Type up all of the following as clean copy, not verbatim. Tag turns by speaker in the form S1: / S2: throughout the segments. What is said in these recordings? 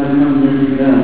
S1: الحمد لله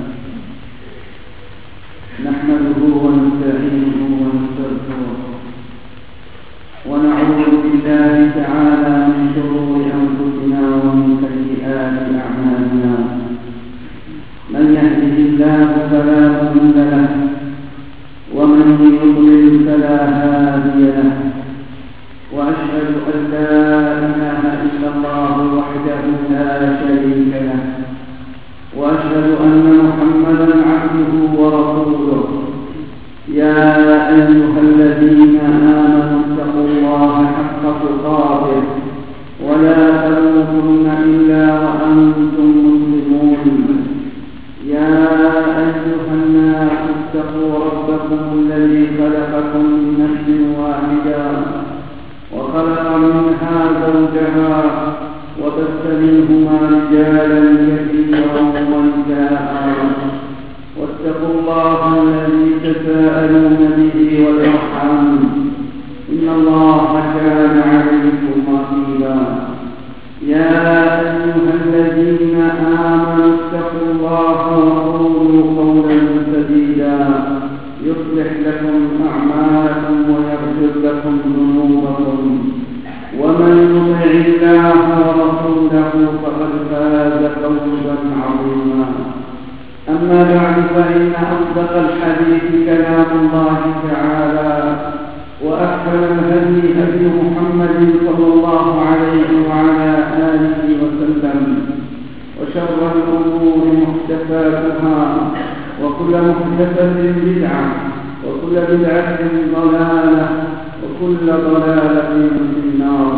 S1: نحمده ونستعينه ونستغفره ونعوذ بالله تعالى من شرور أنفسنا ومن سيئات أعمالنا. من يهده الله فلا مضل له ومن يضلل فلا هادي له، وأشهد أن لا إله إلا الله وحده لا شريك له، وأشهد أن محمدا عبده ورسوله. يا أيها الذين آمنوا اتقوا الله حق تقاته ولا تموتن إلا وأنتم مسلمون. يا أيها الناس اتقوا ربكم الذي خلقكم من نفس واحدة وخلق منها زوجها وبث منهما رجالا كثيرا ونساء، واتقوا الله الذي تساءلون به والأرحام إن الله كان عليكم رقيبا. يا أيها الذين آمنوا اتقوا الله وقولوا قولا سديدا يصلح لكم أعمالكم ويغفر لكم ذنوبكم، ومن يطع الله ورسوله فقد فاز فوزا عظيما. أما بعد، فإن أصدق الحديث كلام الله تعالى، وأحسن الهدي هدي محمد صلى الله عليه وعلى آله وسلم، وشر الأمور محدثاتها، وكل محدثة بدعة، وكل بدعة ضلالة، وكل ضلالة في النار.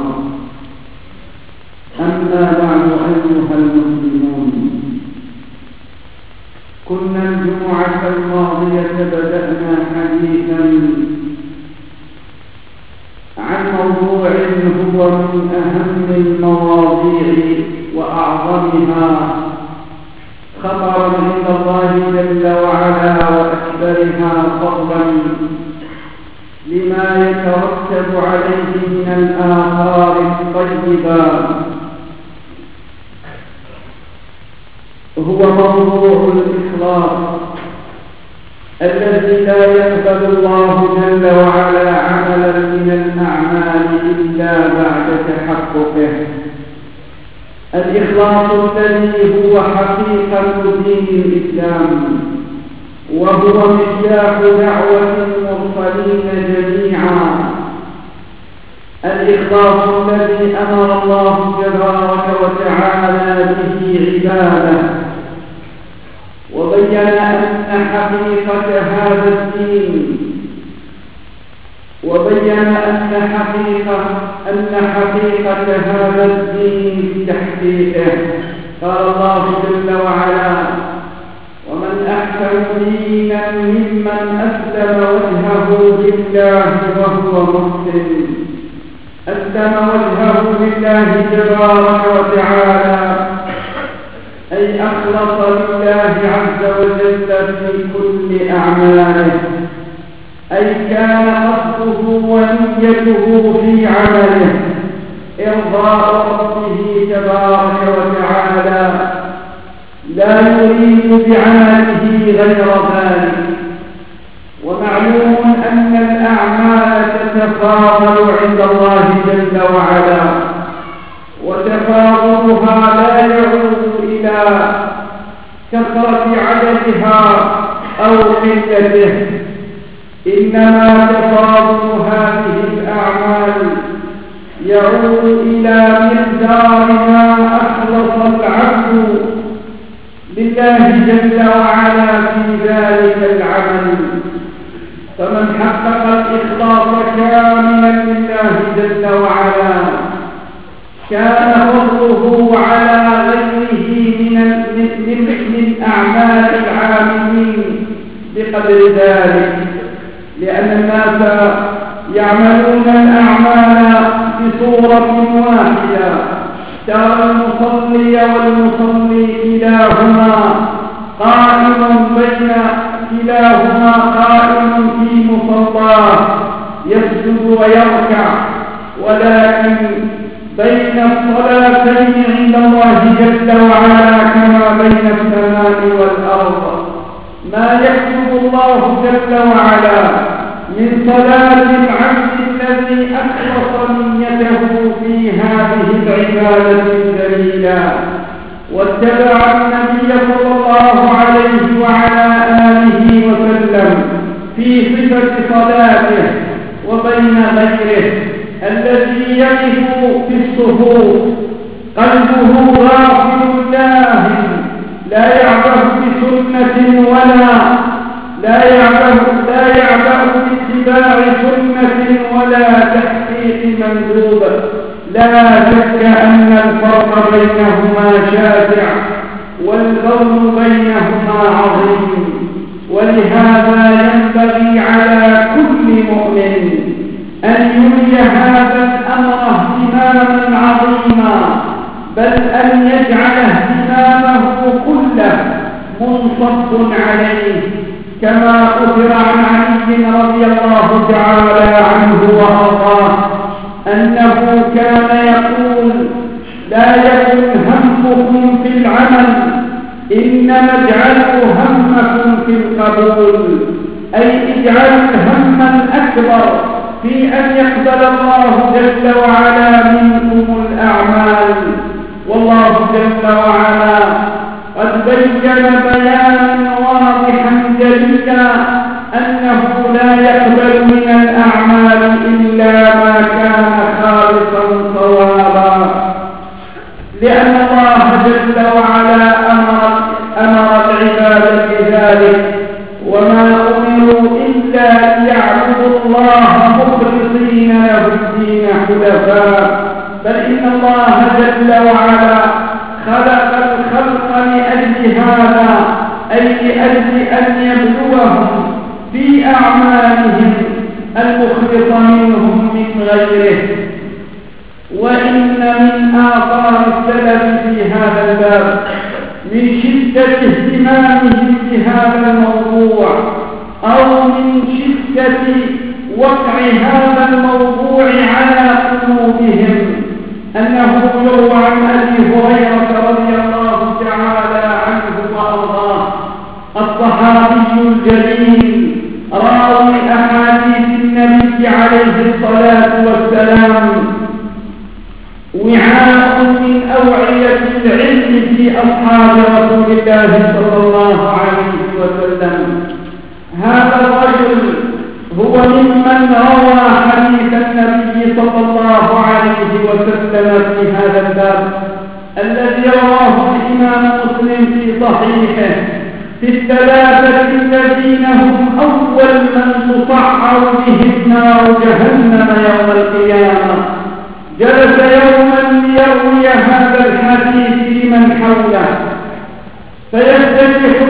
S1: أما بعد أيها المسلمون، كنا الجمعة الماضية بدأنا حديثا عن موضوع هو من أهم المواضيع وأعظمها خطرا عند الله جل وعلا وأكبرها فضلا لما يترتب عليه من الآثار الطيبة، هو موضوع الإخلاص الذي لا يقبل الله جل وعلا عملا من الأعمال إلا بعد تحققه. الإخلاص الذي هو حقيقة دين الإسلام، وهو مفتاح دعوة المرسلين جميعا. الإخلاص الذي أمر الله تبارك وتعالى به عباده، وبين أن حقيقة هذا الدين بتحقيقه. قال الله جل وعلا: ومن أحسن دينا ممن أسلم وجهه لله وهو محسن. أسلم وجهه لله تبارك وتعالى أي أخلص لله عز وجل في كل أعماله، أي كان قصده ونيته في عمله إرضاء ربه تبارك وتعالى، لا يريد بعمله غير ذلك. ومعلوم أن الأعمال تتفاضل عند الله جل وعلا، وتفاضلها لا يعود إلى كثرة عددها أو قلته، إنما تفاضل هذه الأعمال يعود إلى مقدار ما أخلص العبد لله جل وعلا في ذلك العمل. فمن حقق الإخلاص كاملا لله جل وعلا كان فضله على غيره من أعمال العاملين بقدر ذلك، لأن الناس يعملون الأعمال بصورة واحدة. ترى المصلي والمصلي كلاهما قائم في مصلاه يسجد ويركع، ولكن بين الصلاتين عند الله جل وعلا كما بين السماء والأرض. ما يكتب الله جل وعلا من صلاة العبد الذي أخلص نيته في هذه العبادة الجليلة واتبع النبي صلى الله عليه وعلى آله وسلم في صفة صلاته، وبين غيره الذي يقف في الصفوف قلبه غافل لاهٍ لا يعبأ بسنة لا يعبأ باتباع سنة ولا تحقيق مندوب. لا شك أن الفرق بينهما شاسع والبون بينهما عظيم، ولهذا ينبغي على كل مؤمن أن يولي هذا الأمر اهتماما عظيما، بل أن يجعل اهتمامه كله منصب عليه، كما أخبر عن علي رضي الله تعالى عنه وأرضاه أنه كان يقول: لا يكن همكم في العمل، إنما اجعلوا همكم في القبول، أي اجعلوا الهم الأكبر في أن يقبل الله جل وعلا منكم الأعمال. والله جل وعلا قد بين بيانا واضحا جليلا أنه لا يقبل من الأعمال إلا ما كان خالصا صوابا، لأن الله جل وعلا أمر العباد بذلك: وما أمروا إلا ليعبدوا الله مخلصين له الدين حنفاء. بل إن الله جل وعلا خلق الخلق لأجل هذا، أي لأجل أن يبلوهم في أعمالهم المخلص منهم من غيره. وإن من آثار السلف في هذا الباب من شدة اهتمامهم بهذا الموضوع، أو من شدة وقع هذا الموضوع على قلوبهم، أنه يروى عن أبي هريرة رضي الله تعالى عنه وأرضاه الصحابي الجليل راوي أحاديث النبي عليه الصلاة والسلام، وعاء من أوعية العلم في أصحاب رسول الله صلى الله عليه وسلم. هذا الرجل هو ممن روى حديث النبي صلى الله عليه وسلم في هذا الباب الذي رواه الإمام مسلم في صحيحه في الثلاثة الذين هم أول من تصعر بهم نار جهنم يوم القيامة. جلس يوما ليروي هذا الحديث لمن حوله، فيفتتح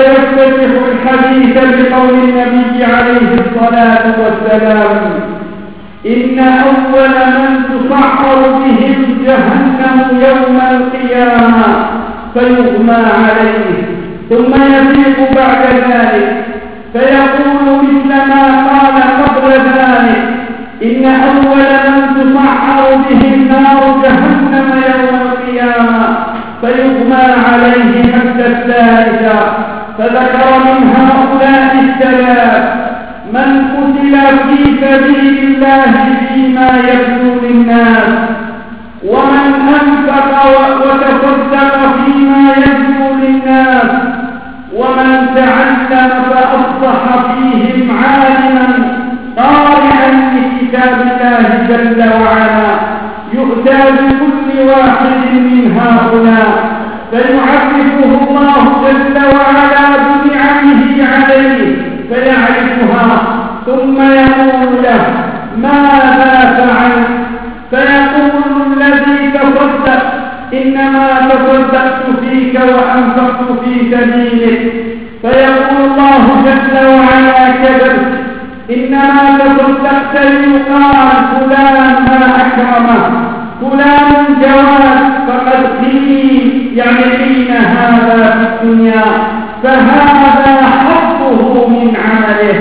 S1: الحديث بقول النبي عليه الصلاة والسلام: إن أول من تصعر بهم جهنم يوم القيامة فيغمى عليه، ثم يفيق بعد ذلك فيقول مثل ما قال قبل ذلك: إن أول من تصعر بهم نار جهنم يوم القيامة فيغمى عليه حتى الثالثة. فذكر من هؤلاء الثلاث: من قتل في سبيل الله فيما يبدو للناس، ومن أنفق وتصدق فيما يبدو للناس، ومن تعلم فأصبح فيهم عالما قارئا لكتاب الله جل وعلا. يؤتى بكل واحد من هؤلاء فيعرفه الله جل وعلا بنعمه عليه فيعرفها، ثم يقول له: ماذا فعلت؟ فيقول الذي تصدق: إنما تصدقت فيك وأنفقت في سبيلك. فيقول الله جل وعلا: كذبت، إنما تصدقت ليقال فلان ما أكرمه، فلان جواد، فقد قيل يعني حين هذا في الدنيا، فهذا حظه من عمله.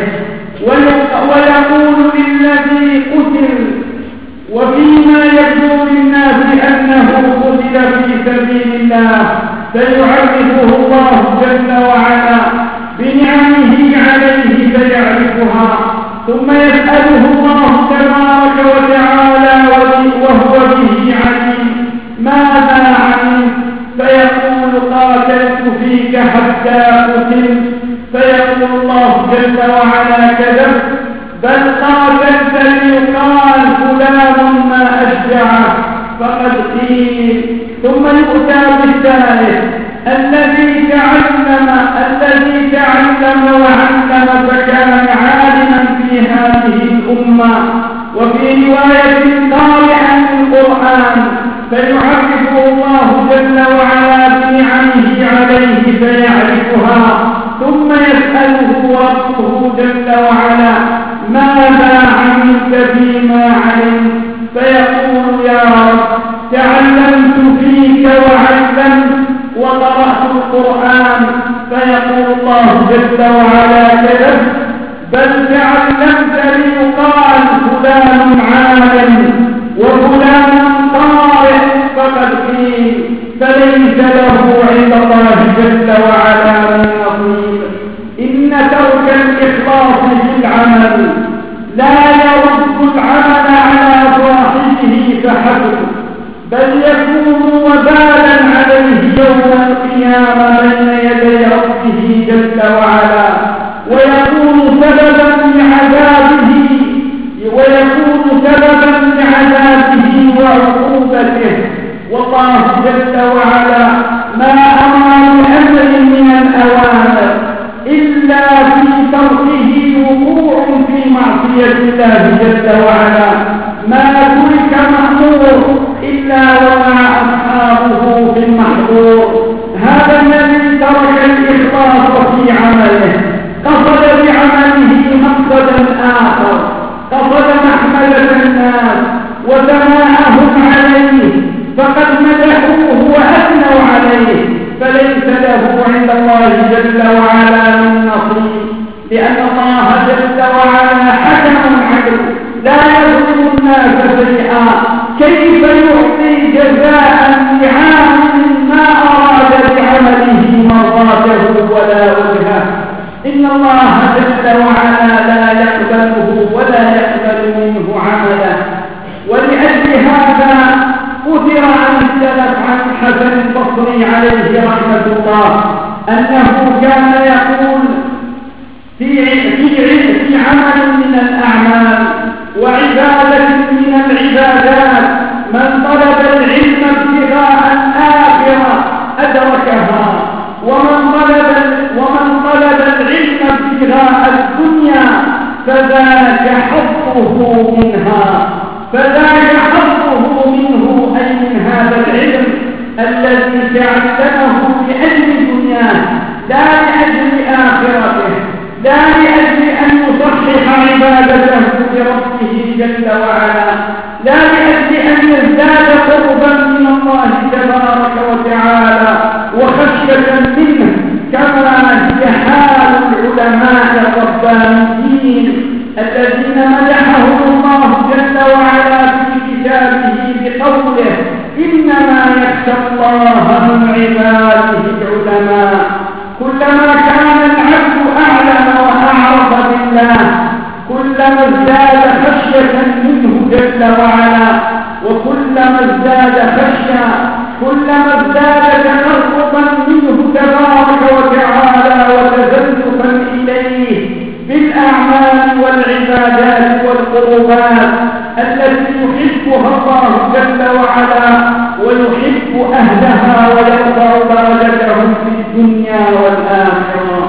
S1: ويقول للذي قتل وفيما يبدو للناس الله فيعرفه الله جل وعلا بنعمه عليه فيعرفها، ثم يسأله الله تبارك وتعالى وهو به عليم ماذا علمت؟ فيقول قاتلت فيك حتى قتلت، فيقول الله جل وعلا كذبت، بل قاتلت ليقال فلان ما أشجعه فقد قيل. ثم يؤتى بالثالث الذي تعلم وعلم فكان عالما في هذه الأمة، وفي رواية قارئا للقرآن فيعرفه الله جل وعلا بنعمه عليه فيعرفها، ثم يسأله ربه جل وعلا ماذا عملت فيما علمت؟ فيقول يا رب تعلمت فيك وعلمت وقرأت القرآن، فيقول الله جل وعلا كذبت، بل تعلمت ليقال فلان عالم وفلان قارئ فقد قيل، فليس له عند الله جل وعلا من نصيب. إن ترك الإخلاص في العمل لا يرد العمل على صاحبه فحسب، بل يكون وبالا عليه يوم القيامة بين يدي ربه جل وعلا، ويكون سببا لعذابه وعقوبته. والله جل وعلا ما أمر بأمر من الأوامر إلا في تركه وقوع في معصية الله جل وعلا، ما ترك مأمور إلا ومع أصحابه في المحظور. هذا الذي ترك الإخلاص في عمله قصد بعمله مقصدا آخر، قصد محمدة الناس وثناءهم عليه، فقد مدحوه وأثنوا عليه، فليس له عند الله جل وعلا من نصيب، لأن الله جل وعلا حكم عدل لا يظلم الناس شيئا. كيف يعطي جزاء لعامل ما أراد بعمله مرضاته ولا وجهه؟ إن الله جل وعلا لا يقبله ولا يقبل منه عمله. ولأجل هذا أثر عن السلف عن الحسن البصري عليه رحمة الله أنه كان يقول في عمل من الأعمال وعبادة من العبادات: من طلب العلم ابتغاء الآخرة أدركها، ومن طلب العلم ابتغاء الدنيا فذاك حظه منها، أي من هذا العلم الذي تعلمه لأجل دنياه لا لأجل آخرته، لا لأجل أن يصحح عبادته لربه جل وعلا، لا لأجل أن يزداد قربا من الله تبارك وتعالى وخشية منه، كما هي حال العلماء الربانيين الذين مدحهم الله جل وعلا في كتابه بقوله: إنما يخشى الله من عباده العلماء. كلما كان العبد أعلم وأعرف بالله كلما ازداد خشية منه جل وعلا، وكلما ازداد خشية كلما ازداد تقربا منه تبارك وتعالى وتزلفا إليه بالأعمال والعبادات والقربات التي يحبها الله جل وعلا ويحب أهلها ويرفع درجتهم في الدنيا والآخرة.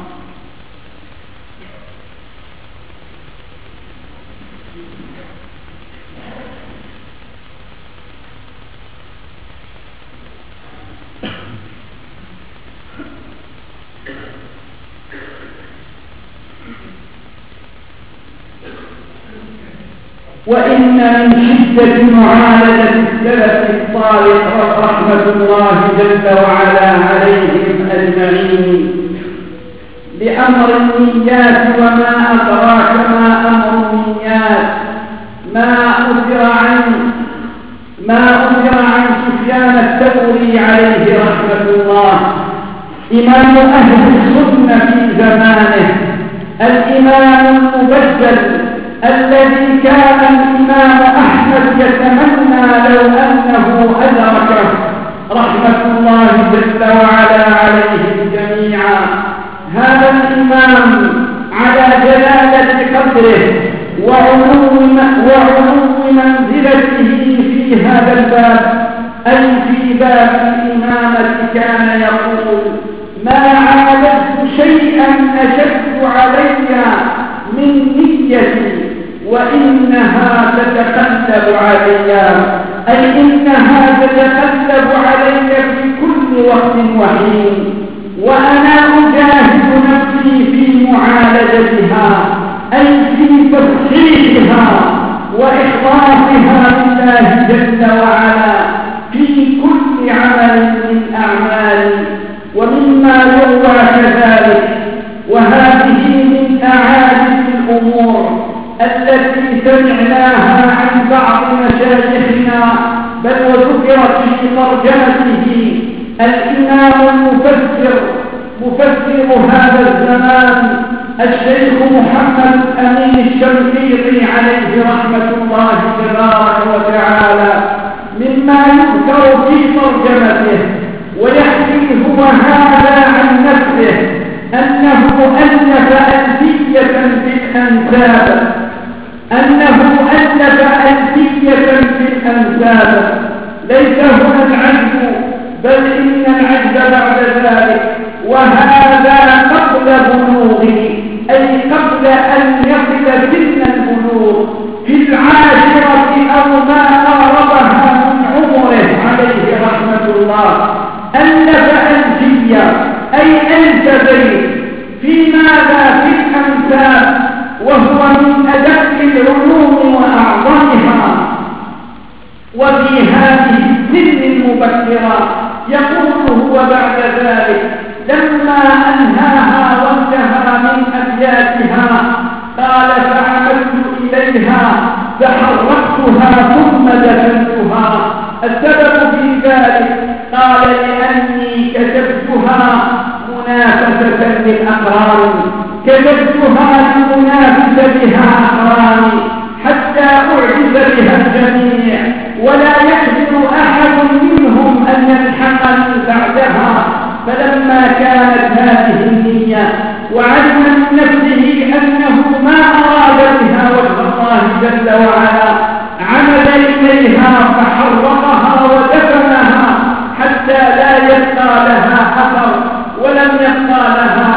S1: وإن من شدة معالجة السلف الصالح رحمة الله جل وعلا عليهم أجمعين لأمر النيات وما أدراك ما أمر النيات، ما أثر عن سفيان الثوري عليه رحمة الله، إمام أهل السنة في زمانه، الإمام المبجل الذي كان الإمام أحمد يتمنى لو أنه أدركه رحمة الله جل وعلا عليهم جميعا. هذا الإمام على جلالة قدره وعلو منزلته في هذا الباب، أي في باب الإمامة، كان يقول: ما عالجت شيئا أشد علي من نيتي وإنها تتقلب علي، أي إنها تتقلب علي في كل وقت وحين، وأنا أجاهد نفسي في معالجتها، أي في تصحيحها وإخلاصها لله جل وعلا في كل عمل من أعمالي. ومما يروى كذلك، وهذه من أعاجب الأمور التي سمعناها عن بعض مشايخنا، بل وذكرت في ترجمته الإمام المفسر مفسر هذا الزمان الشيخ محمد أمين الشنقيطي عليه رحمة الله تبارك وتعالى، مما يذكر في ترجمته ويحكي هو هذا عن نفسه أنه ألف ألفية في الأنساب، ليس هنا العجز، بل إن العجز بعد ذلك، وهذا قبل بلوغه، أي قبل أن يصل سن البلوغ، في العاشرة أو ما قاربها من عمره عليه رحمة الله، ألف ألفية، أي ألف بيت في ماذا؟ في الأنساب، وهو من أدق العلوم وأعظمها. وفي هذه السن المبكرة يقول هو بعد ذلك لما أنهاها وانتهى من أبياتها قال: فعملت إليها فحرقتها ثم دفنتها. السبب في ذلك قال: لأني كتبتها منافسة للأقران، كتبتها لمنافسة بها أقراني حتى أعجز بها الجميع، ولا يقدر أحد منهم أن يلحقني بعدها. فلما كانت هذه النية وعلم من نفسه أنه ما أراد بها وجه الله جل وعلا، عمد إليها فحرقها ودفنها حتى لا يبقى لها أثر، ولم يبقى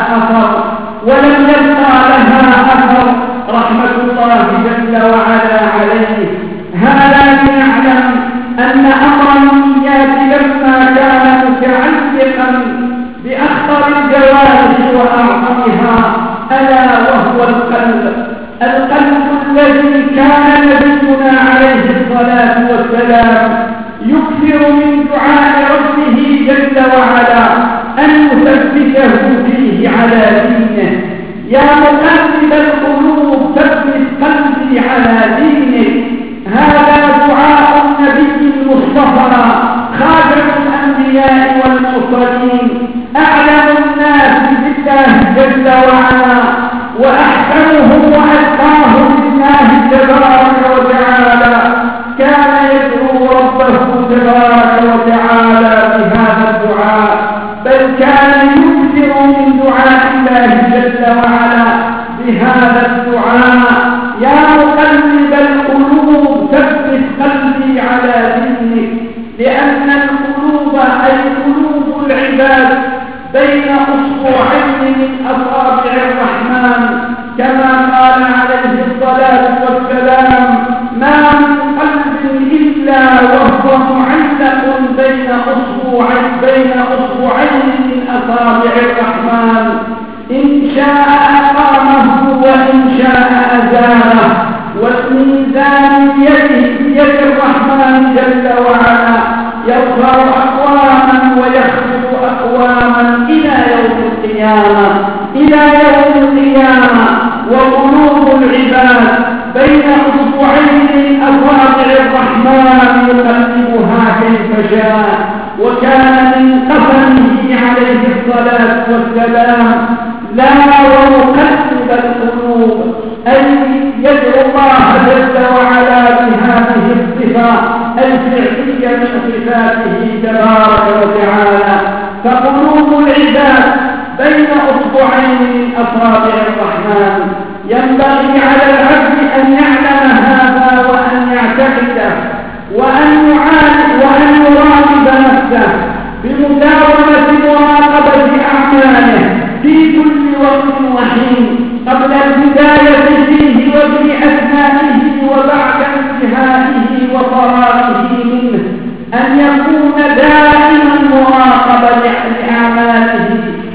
S1: لها أثر رحمة الله جل وعلا عليه. هذا لنعلم أن أمر النيات لما كان متعلقا بأخطر الجوارح وأعظمها ألا وهو القلب الذي كان نبينا عليه الصلاة والسلام يكثر من دعاء ربه جل وعلا أن يثبته فيه على دينه. يا مقلب القلوب ثبت قلبي على دينك. هذا دعاء النبي المصطفى خاتم الأنبياء والمرسلين، أعلم الناس بالله جل وعلا وأحسنهم وأتقاهم لله تبارك وتعالى. كان يدعو ربه تبارك وتعالى بهذا الدعاء، بل كان يكثر من دعاء الله جل وعلا بهذا الدعاء: يا مقلب القلوب ثبت قلبي على دينك. لأن القلوب أي قلوب العباد بين أصبعين من أصابع الرحمن، كما قال عليه الصلاة والسلام: ما من قلب إلا وهو معلق بين أصبعين من أصابع الرحمن، إن شاء أقامه وإن شاء أزاله. والميزان بيد الرحمن جل وعلا يرفع أقواما ويخفض أقواما إلى يوم القيامة. وقلوب العباد بين أصبعين من أصابع الرحمن يقلبها كيف شاء. الفعلية من صفاته تبارك وتعالى. فقلوب العباد بين أصبعين من أصابع الرحمن. ينبغي على العبد أن يعلم هذا وأن يعتقده وأن يراقب نفسه بمداومة مراقبة أعماله في كل وقت وحين، قبل البداية فيه وفي أثنائه وبعد انتهائه وفراغه منه، أن يكون دائما مراقبا لأعماله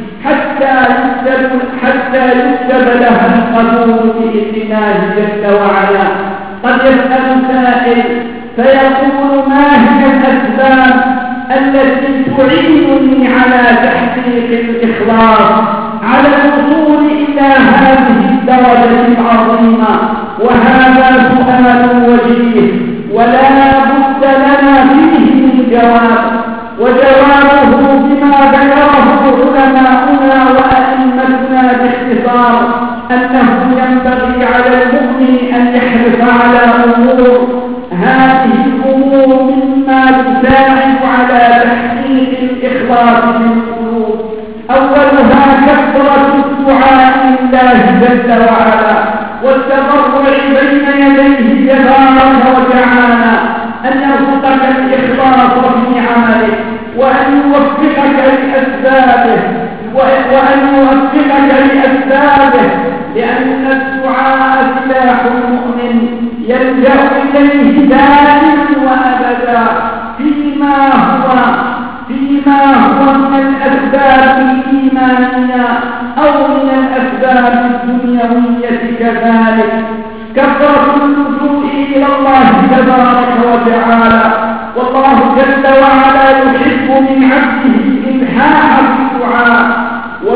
S1: حتى يكتب لها القبول بإذن الله جل وعلا. قد يسأل سائل فيقول: ما هي الأسباب التي تعينني على تحقيق الإخلاص، على الوصول إلى هذه الدرجة العظيمة؟ وهذا سؤال وجيه ولا بد لنا فيه من جواب، وجوابه بما ذكره علماؤنا وأئمتنا باختصار أنه ينبغي على المؤمن أن يحرص على أمور. هذه الأمور مما تساعد على تحقيق الإخلاص في القلوب. أولها كثرة الدعاء لله جل وعلا والتضرع بين يديه تبارك وتعالى أن يرزقك الإخلاص في عملك وأن يوفقك لأسبابه، لأن الدعاء سلاح المؤمن يلجأ إليه دائما وأبدا فيما هو من الأسباب الإيمانية أو من الأسباب الدنيوية كذلك. كثرة اللجوء إلى الله تبارك وتعالى، والله جل وعلا يحب من عبده الإلحاح في الدعاء،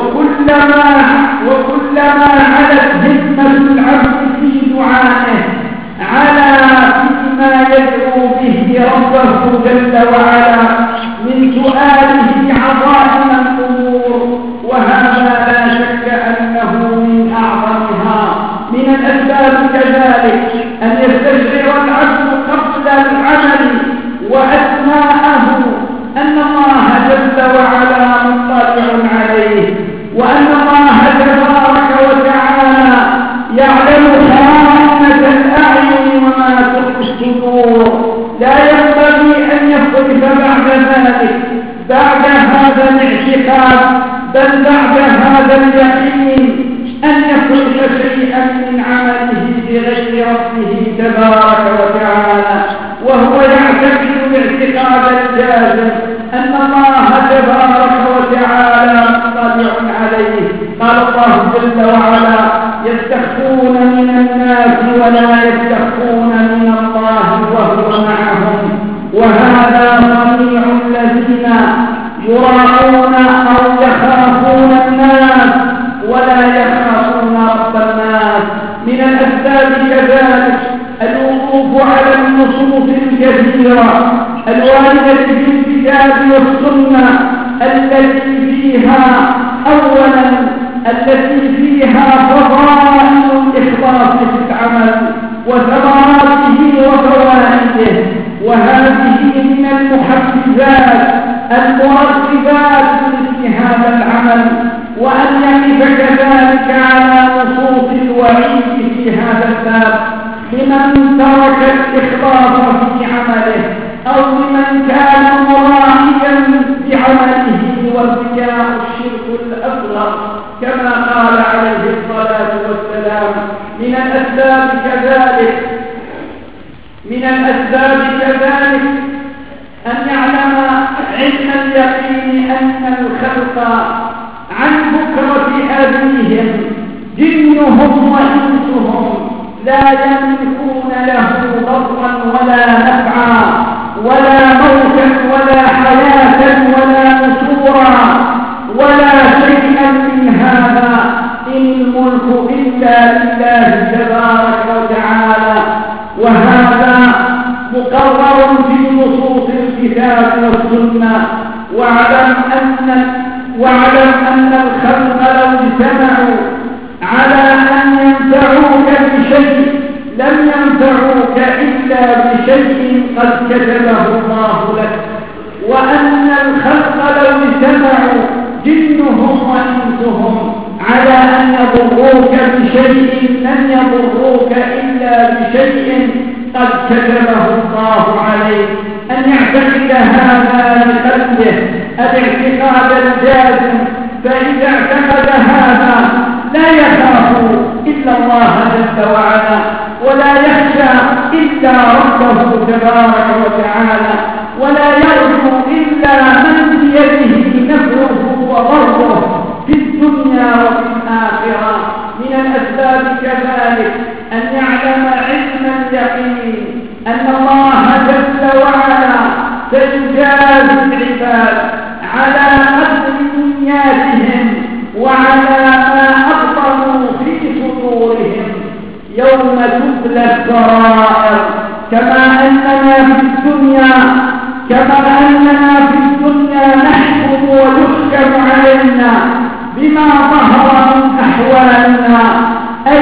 S1: وكلما علت همة العبد في دعائه على فيما يدعو به ربه جل وعلا من سؤاله عظائم الأمور، وهذا لا شك أنه من أعظمها. من الأسباب كذلك أن يستشعر العبد قبل العمل وأثناءه أن الله جل وعلا مطلع عليه، وأن الله تبارك وتعالى يعلم خائنة الأعين وما تخفي الصدور. لا ينبغي أن يصرف بعد هذا الاعتقاد بل بعد هذا اليقين أن يصرف شيئا من عمله بغير ربه تبارك وتعالى، وهو يعتقد الاعتقاد الجازم أن الله تبارك وتعالى مطلع عليه. قال الله جل وعلا: يستخفون من الناس ولا يستخفون من الله وهو معهم. وهذا صنيع الذين يراعون أو يخافون الناس ولا يخافون رب الناس. من الأسباب كذلك الوقوف على النصوص الكثيرة الواردة في الكتاب والسنة التي فيها فضائل الإخلاص في العمل وثمراته وفوائده، وهذه من المحفزات المرغبات في هذا العمل، وأن يقف كذلك على نصوص الوعيد في هذا الباب لمن ترك الإخلاص في عمله أو لمن كان مراعيا بعمله والرياء الشرك الأصغر كما قال عليه الصلاة والسلام. من الأسباب كذلك أن يعلم علم اليقين أن الخلق عن بكرة أبيهم جنهم وإنسهم لا يملكون له ضرا ولا نفعا ولا موتا ولا حياة ولا نشورا ولا شيئا من هذا، إن الملك إلا لله تبارك وتعالى. وهذا مقرر في نصوص الكتاب والسنة. واعلم أن الخلق لو اجتمعوا على أن ينفعوك بشيء لم ينفعوك إلا إلا بشيء قد كتبه الله لك، وأن الخلق لو اجتمعوا جنهم وإنسهم على أن يضروك بشيء لن يضروك إلا بشيء قد كتبه الله عليك. أن يعتقد هذا لقلبه الاعتقاد الجازم، فإذا اعتقد هذا لا يخاف إلا الله جل وعلا، ولا يخشى إلا ربه تبارك وتعالى، ولا يرجو إلا من بيده نفعه وضره في الدنيا وفي الآخرة. من الأسباب كذلك أن يعلم علم اليقين أن الله جل وعلا سيجازي العباد على قدر نياتهم وعلى ما أبطنوا في صدورهم يوم تبلى السرائر. كما أننا في الدنيا نحكم ويحكم علينا بما ظهر من أحوالنا أي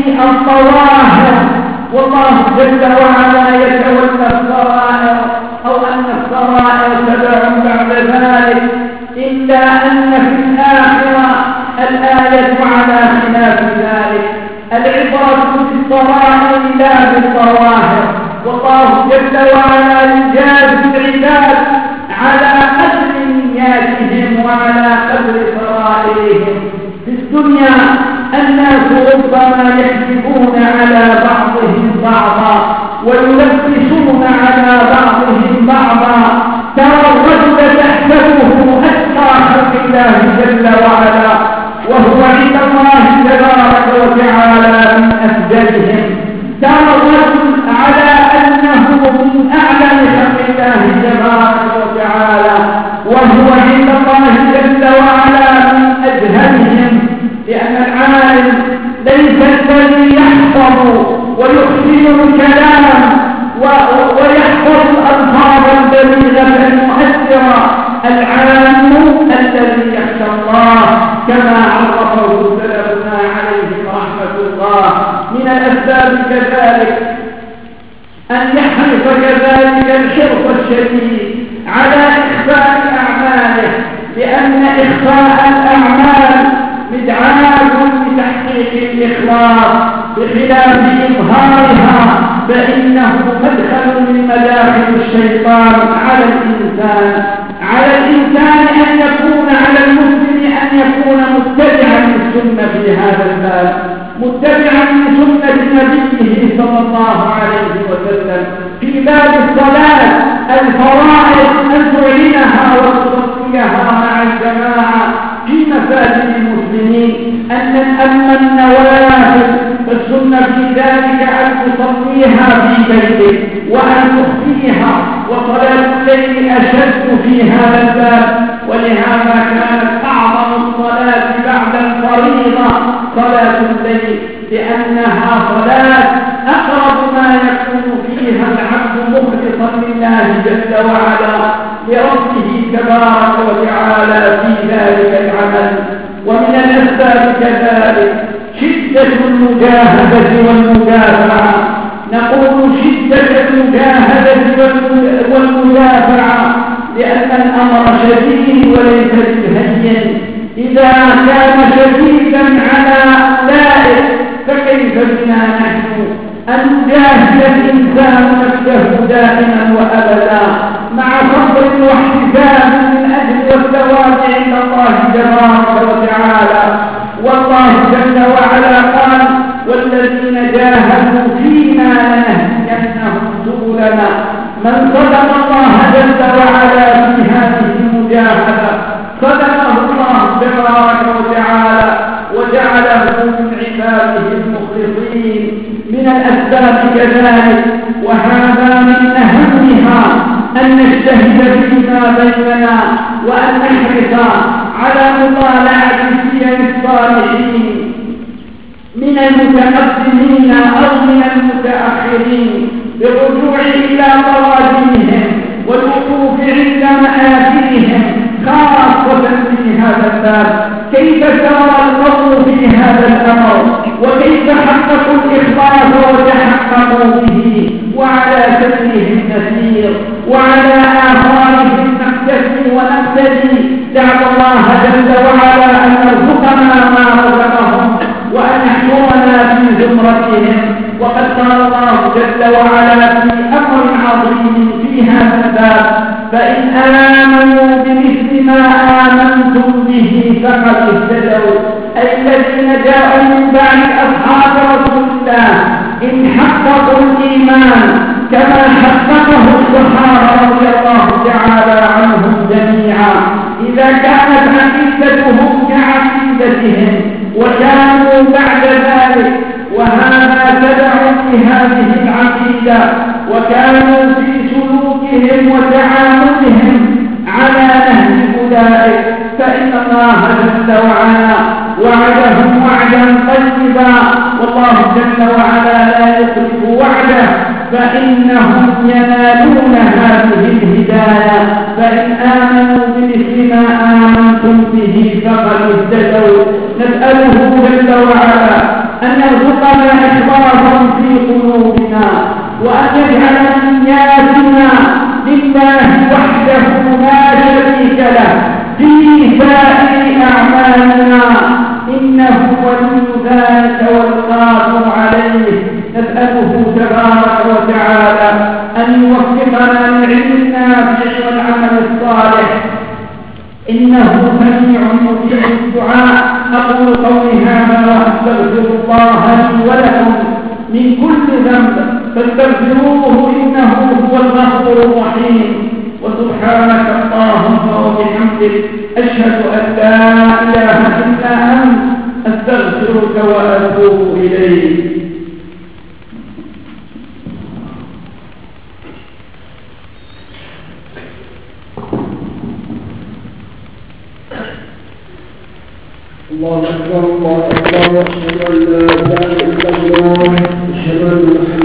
S1: بالظواهر، والله جل وعلا يتولى السرائر، أو أن السرائر تبع بعد ذلك، إلا أن في الآخرة الآية على خلاف ذلك. العبرة بالسرائر لا بالظواهر، والله جل وعلا يجازي العباد على قدر نياتهم وعلى قدر سرائرهم. في الدنيا الناس ربما يكذبون على بعضهم بعضا ويلبسون على بعضهم بعضا. ترى الرجل تحسبه أتقى خلق الله جل وعلا، وهو عند الله تبارك وتعالى من أفضلهم. ترى الرجل على أنه من أعلم خلق الله تبارك وتعالى، وهو عند الله جل وعلا من أجهلهم، لأن العالم ليس الذي يحفظ ويحسن الكلام ويحفظ الألفاظ البليغة المؤثرة. العالم الذي يخشى الله كما عرفه سلفنا عليه رحمة الله. من الأسباب كذلك أن يحرص كذلك الحرص الشديد على إخفاء أعماله، لأن إخفاء الأعمال مدعاة لتحقيق الإخلاص، بخلاف إظهارها فإنه مدخل من مداخل الشيطان على الإنسان. على الإنسان أن يكون، على المسلم أن يكون متبعا للسنة في هذا الباب، متبعا لسنة نبيه صلى الله عليه وسلم في باب الصلاة. الفرائض أن تعلنها وتصليها مع الجماعة في مساجد المسلمين، أما النوافل فالسنة في ذلك أن تصليها في بيتك وأن تخفيها، وصلاة الليل أشد في هذا الباب. ولهذا كانت أعظم الصلاة بعد الفريضة صلاة الليل، لأنها صلاة أقرب ما يكون فيها العبد مخلصا لله جل وعلا لربه تبارك وتعالى في ذلك العمل. ومن الأسباب كذلك شدة المجاهدة والمدافعة. نقول شدة المجاهدة والمدافعة لأن الأمر شديد وليس بالهين. إذا كان شديدا على أولئك فكيف بنا نحن أن نجاهد الإنسان نفسه دائما وأبدا مع صبر واحتساب من أجل الثواب عند الله تبارك وتعالى. والله جل وعلا قال: والذين جاهدوا فينا لنهدينهم سبلنا. من صدق الله جل وعلا في هذه المجاهدة صدقه الله تبارك وتعالى وجعله من عباده المخلصين. من الأسباب كذلك، وهذا من أهمها، أن نجتهد فيما بيننا وأن نحرص على مطالعة سير الصالحين من المتقدمين أو من المتأخرين، بالرجوع إلى مراجعهم والوقوف عند مآثرهم، خاصة في هذا الباب. كيف سار القوم في هذا الأمر، وكيف حققوا الإخلاص وتحققوا به، وعلى وعلى آخرهم نقتدي ونقتدي. دعوا الله جل وعلا أن يرزقنا ما رزقهم وأن يحشرنا في زمرتهم. وقد قال الله جل وعلا في أمر عظيم في هذا الباب: فإن آمنوا بمثل ما آمنتم به فقد اهتدوا. أي الذين جاءوا من بعد أصحاب رسول الله إن حققوا الإيمان كما حققه الصحابة رضي الله تعالى عنهم جميعا، إذا كانت عقيدتهم كعقيدتهم وكانوا بعد ذلك وهذا تبع لهذه العقيدة وكانوا في سلوكهم وتعاملهم على نهج أولئك، فإن الله جل وعلا وعدهم وعدا طيبا، والله جل وعلا لا يخلف وعده، فإنهم ينالون هذه الهداية. فإن آمنوا بمثل ما آمنتم به فقد اهتدوا. نسأله جل وعلا أن يرزقنا إخلاصا في قلوبنا، وأن يجعل نياتنا لله وحده لا شريك له في سائر أعمالنا، إنه ولي ذلك والقادر عليه. نسأله تبارك وتعالى أن يوفقنا للعلم النافع والعمل الصالح، إنه سميع مجيب الدعاء. أقول قولي هذا وأستغفر الله لي ولكم من كل ذنب فاستغفروه إنه هو الغفور الرحيم. وسبحانك اللهم وبحمدك أشهد أن لا إله إلا أنت أستغفرك وأتوب إليك.
S2: الله أكبر الله أكبر. أشهد أن لا إله إلا الله. أشهد أن